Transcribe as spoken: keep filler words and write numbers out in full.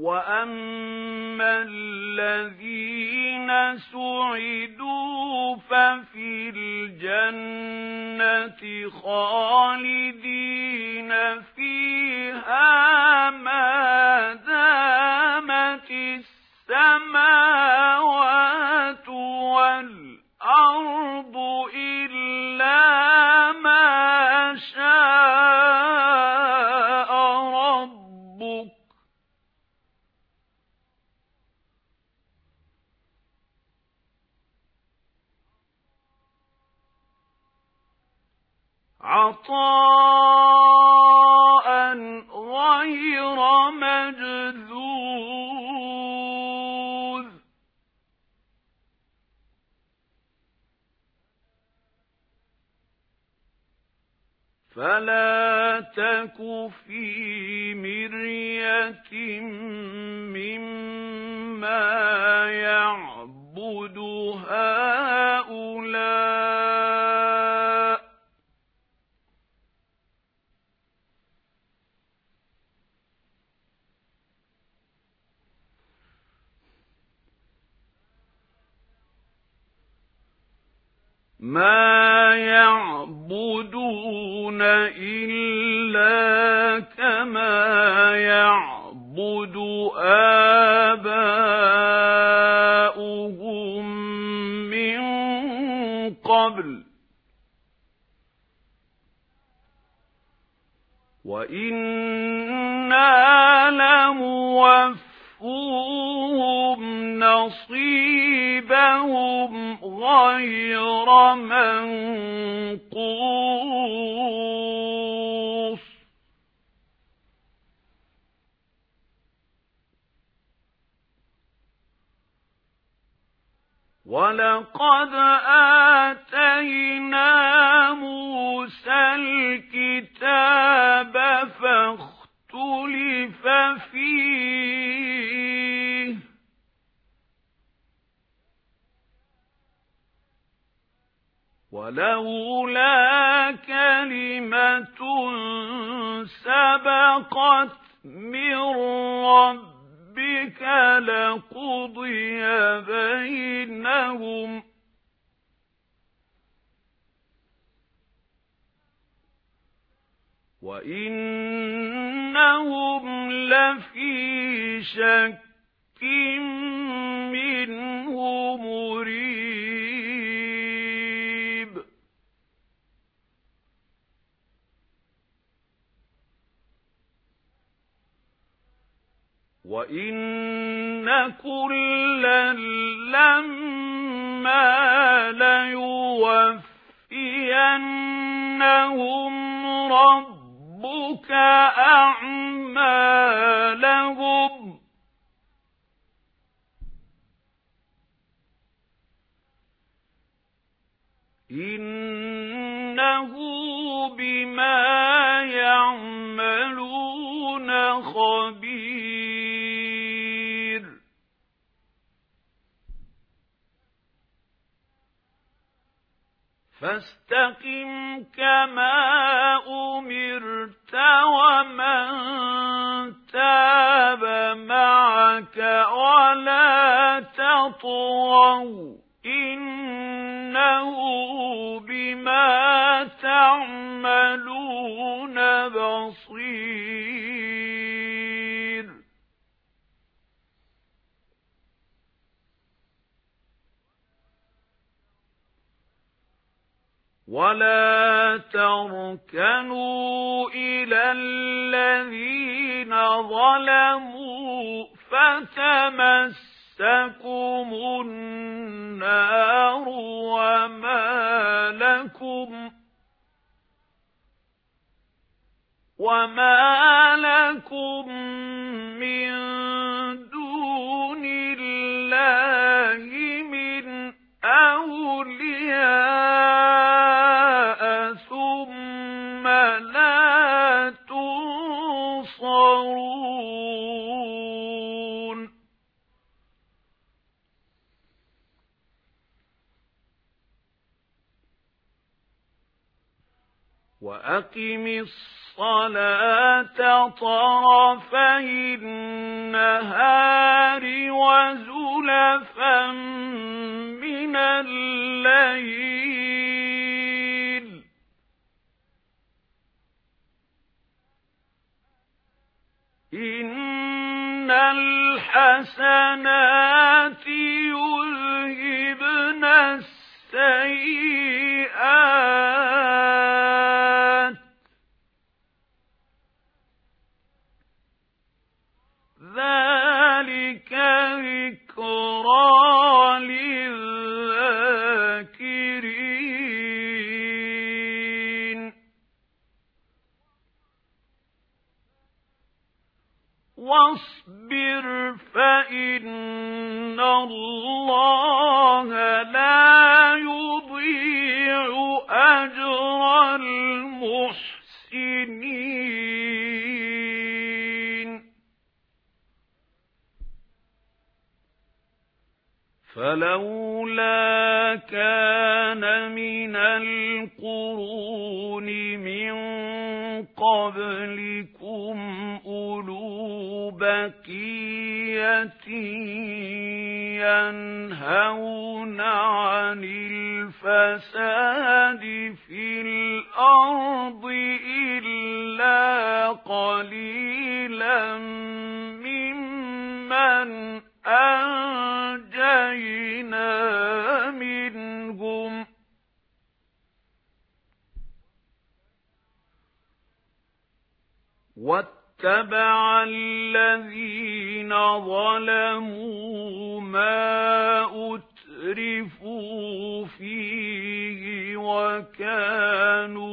وَأَمَّا الَّذِينَ سُعِدُوا فَفِي الْجَنَّةِ خَالِدِينَ فِيهَا مَا دَامَتِ السَّمَاوَاتُ وَالْأَرْضُ إِلَّا مَا شَاءَ رَبُّكَ عَطَاءً غَيْرَ مَجْذُوذٍ فَلَا تَكُ فِي مِرْيَةٍ مِّمَّا يَعْبُدُ هَؤُلَاءِ مَا يَعْبُدُونَ إِلَّا كَمَا يَعْبُدُ آبَاؤُهُم مِّن قَبْلُ وَإِنَّا لَمُوَفُّوهُمْ نَصِيبَهُمْ غَيْرَ مَنقُوصٍ وَلَقَدْ آتَيْنَا مُوسَى الْكِتَابَ فَاخْتُلِفَ فِيهِ وَلَوْلَا كَلِمَةٌ سَبَقَتْ مِنْ رَبِّكَ لَقُضِيَ بَيْنَهُمْ وَإِنَّهُمْ لَفِي شَكٍّ مِّنْهُ مُرِيبٍ وَإِنَّ كُلًّا لَّمَّا لَيُوَفِّيَنَّهُمْ رَبُّكَ أَعْمَالَهُمْ إِنَّهُ بِمَا يَعْمَلُونَ خَبِيرٌ فَاسْتَقِمْ كَمَا أُمِرْتَ وَمَنْ تَابَ مَعَكَ وَلَا تَطْغَوْا إِنَّهُ بِمَا تَعْمَلُونَ بَصِيرٌ وَلَا تَرْكَنُوا إِلَى الَّذِينَ ظَلَمُوا فَتَمَسَّكُمُ النَّارُ وَمَا لَكُمْ وَمَا لَكُمْ مِنْ دُونِ اللَّهِ مِنْ أَوْلِيَاءَ ثُمَّ لَا تُنصَرُونَ وَأَقِمِ الصَّلَاةَ الصلاة طرفي النهار وزلفا من الليل إن الحسنات يذهبن السيئات ذلك ذكرى للذاكرين واصبر فإن الله لا يضيع أجر المحسنين فلولا كان من القرون من قبلكم أولو بقية ينهون عن الفساد في الأرض إلا قليلا ممن أنجينا منهم واتبع الذين ظلموا ما أترفوا فيه وكانوا